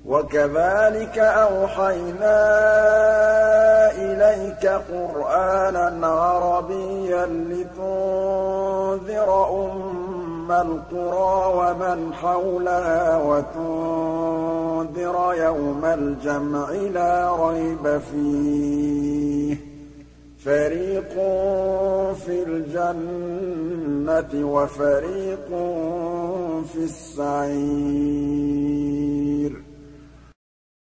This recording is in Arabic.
وَكَذَٰلِكَ أَوْحَيْنَا إِلَيْكَ قُرْآنًا عَرَبِيًّا لِّتُنذِرَ أُمَّ الْقُرَىٰ وَمَنْ حَوْلَهَا وَتُنذِرَ يَوْمَ الْجَمْعِ لَا رَيْبَ فِيهِ ۚ فَرِيقٌ فِي الْجَنَّةِ وَفَرِيقٌ فِي السَّعِيرِ